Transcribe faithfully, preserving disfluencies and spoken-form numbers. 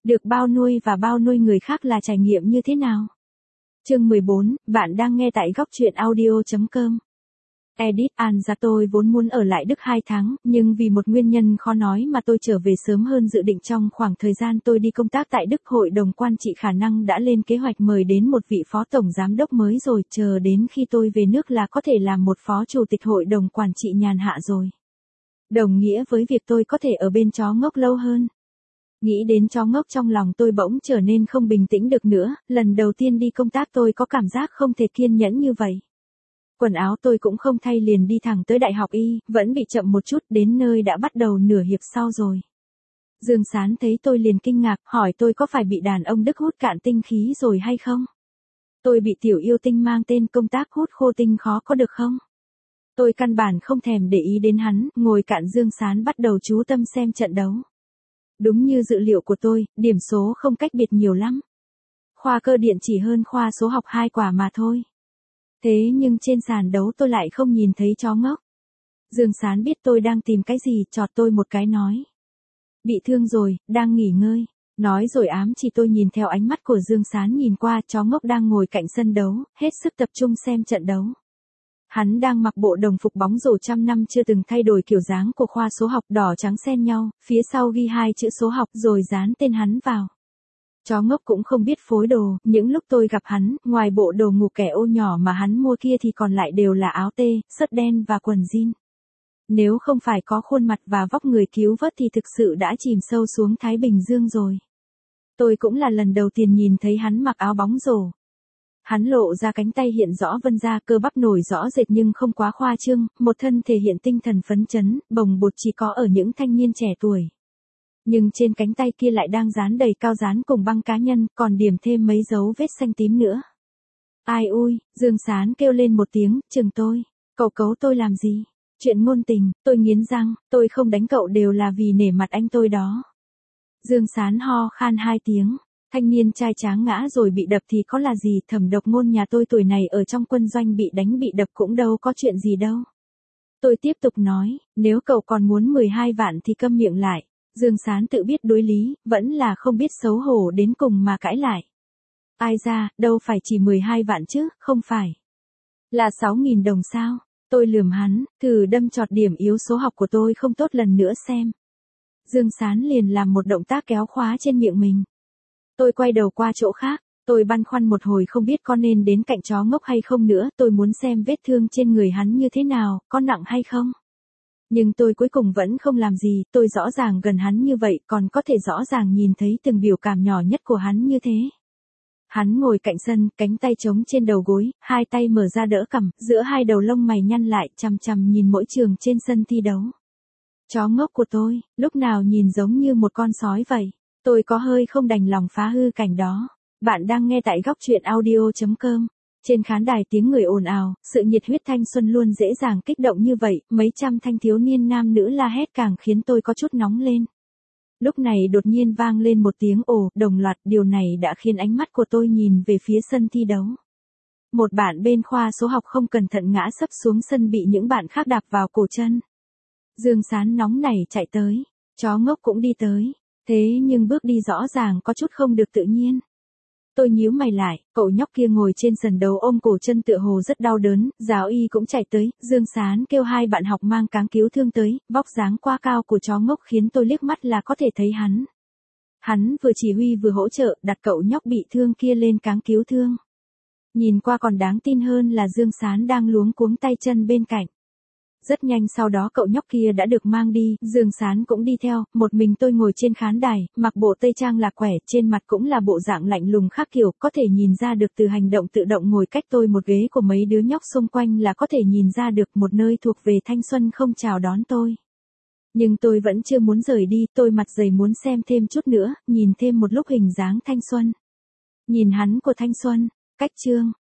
Được bao nuôi và bao nuôi người khác là trải nghiệm như thế nào? Chương mười bốn, bạn đang nghe tại góc truyện audio chấm com. Edit An ra tôi vốn muốn ở lại Đức hai tháng, nhưng vì một nguyên nhân khó nói mà tôi trở về sớm hơn dự định. Trong khoảng thời gian tôi đi công tác tại Đức, hội đồng quản trị khả năng đã lên kế hoạch mời đến một vị phó tổng giám đốc mới rồi, chờ đến khi tôi về nước là có thể làm một phó chủ tịch hội đồng quản trị nhàn hạ rồi. Đồng nghĩa với việc tôi có thể ở bên chó ngốc lâu hơn. Nghĩ đến chó ngốc trong lòng tôi bỗng trở nên không bình tĩnh được nữa, lần đầu tiên đi công tác tôi có cảm giác không thể kiên nhẫn như vậy. Quần áo tôi cũng không thay liền đi thẳng tới Đại học Y, vẫn bị chậm một chút, đến nơi đã bắt đầu nửa hiệp sau rồi. Dương Sán thấy tôi liền kinh ngạc, hỏi tôi có phải bị đàn ông Đức hút cạn tinh khí rồi hay không? Tôi bị tiểu yêu tinh mang tên công tác hút khô tinh khó có được không? Tôi căn bản không thèm để ý đến hắn, ngồi cạnh Dương Sán bắt đầu chú tâm xem trận đấu. Đúng như dự liệu của tôi, điểm số không cách biệt nhiều lắm. Khoa cơ điện chỉ hơn khoa số học hai quả mà thôi. Thế nhưng trên sàn đấu tôi lại không nhìn thấy chó ngốc. Dương Sán biết tôi đang tìm cái gì, chọt tôi một cái nói. Bị thương rồi, đang nghỉ ngơi. Nói rồi ám chỉ tôi nhìn theo ánh mắt của Dương Sán nhìn qua, chó ngốc đang ngồi cạnh sân đấu, hết sức tập trung xem trận đấu. Hắn đang mặc bộ đồng phục bóng rổ trăm năm chưa từng thay đổi kiểu dáng của khoa số học, đỏ trắng xen nhau, phía sau ghi hai chữ số học rồi dán tên hắn vào. Chó ngốc cũng không biết phối đồ, những lúc tôi gặp hắn, ngoài bộ đồ ngủ kẻ ô nhỏ mà hắn mua kia thì còn lại đều là áo tê, sớt đen và quần jean. Nếu không phải có khuôn mặt và vóc người cứu vớt thì thực sự đã chìm sâu xuống Thái Bình Dương rồi. Tôi cũng là lần đầu tiên nhìn thấy hắn mặc áo bóng rổ. Hắn lộ ra cánh tay hiện rõ vân da, cơ bắp nổi rõ rệt nhưng không quá khoa trương, một thân thể hiện tinh thần phấn chấn, bồng bột chỉ có ở những thanh niên trẻ tuổi. Nhưng trên cánh tay kia lại đang dán đầy cao dán cùng băng cá nhân, còn điểm thêm mấy dấu vết xanh tím nữa. Ai ui, Dương Sán kêu lên một tiếng, chừng tôi. Cậu cấu tôi làm gì? Chuyện ngôn tình, tôi nghiến răng, tôi không đánh cậu đều là vì nể mặt anh tôi đó. Dương Sán ho khan hai tiếng. Thanh niên trai tráng ngã rồi bị đập thì có là gì, Thẩm Độc Ngôn nhà tôi tuổi này ở trong quân doanh bị đánh bị đập cũng đâu có chuyện gì đâu. Tôi tiếp tục nói, nếu cậu còn muốn mười hai vạn thì câm miệng lại. Dương Sán tự biết đối lý, vẫn là không biết xấu hổ đến cùng mà cãi lại. Ai ra, đâu phải chỉ mười hai vạn chứ, không phải. Là sáu nghìn đồng sao? Tôi lườm hắn, thử đâm chọt điểm yếu số học của tôi không tốt lần nữa xem. Dương Sán liền làm một động tác kéo khóa trên miệng mình. Tôi quay đầu qua chỗ khác, tôi băn khoăn một hồi không biết có nên đến cạnh chó ngốc hay không nữa, tôi muốn xem vết thương trên người hắn như thế nào, có nặng hay không. Nhưng tôi cuối cùng vẫn không làm gì, tôi rõ ràng gần hắn như vậy, còn có thể rõ ràng nhìn thấy từng biểu cảm nhỏ nhất của hắn như thế. Hắn ngồi cạnh sân, cánh tay trống trên đầu gối, hai tay mở ra đỡ cằm, giữa hai đầu lông mày nhăn lại, chằm chằm nhìn mỗi trường trên sân thi đấu. Chó ngốc của tôi, lúc nào nhìn giống như một con sói vậy. Tôi có hơi không đành lòng phá hư cảnh đó. Bạn đang nghe tại góc truyện audio chấm com. Trên khán đài tiếng người ồn ào, sự nhiệt huyết thanh xuân luôn dễ dàng kích động như vậy, mấy trăm thanh thiếu niên nam nữ la hét càng khiến tôi có chút nóng lên. Lúc này đột nhiên vang lên một tiếng ồ, đồng loạt, điều này đã khiến ánh mắt của tôi nhìn về phía sân thi đấu. Một bạn bên khoa số học không cẩn thận ngã sấp xuống sân bị những bạn khác đạp vào cổ chân. Dương Sán nóng nảy chạy tới, chó ngốc cũng đi tới. Thế nhưng bước đi rõ ràng có chút không được tự nhiên. Tôi nhíu mày lại, cậu nhóc kia ngồi trên sân đấu ôm cổ chân tựa hồ rất đau đớn, giáo y cũng chạy tới, Dương Sán kêu hai bạn học mang cáng cứu thương tới, vóc dáng quá cao của chó ngốc khiến tôi liếc mắt là có thể thấy hắn. Hắn vừa chỉ huy vừa hỗ trợ, đặt cậu nhóc bị thương kia lên cáng cứu thương. Nhìn qua còn đáng tin hơn là Dương Sán đang luống cuống tay chân bên cạnh. Rất nhanh sau đó cậu nhóc kia đã được mang đi, Dương Sán cũng đi theo, một mình tôi ngồi trên khán đài, mặc bộ tây trang lạc quẻ, trên mặt cũng là bộ dạng lạnh lùng khác kiểu, có thể nhìn ra được từ hành động tự động ngồi cách tôi một ghế của mấy đứa nhóc xung quanh là có thể nhìn ra được một nơi thuộc về thanh xuân không chào đón tôi. Nhưng tôi vẫn chưa muốn rời đi, tôi mặt dày muốn xem thêm chút nữa, nhìn thêm một lúc hình dáng thanh xuân. Nhìn hắn của thanh xuân, cách chương,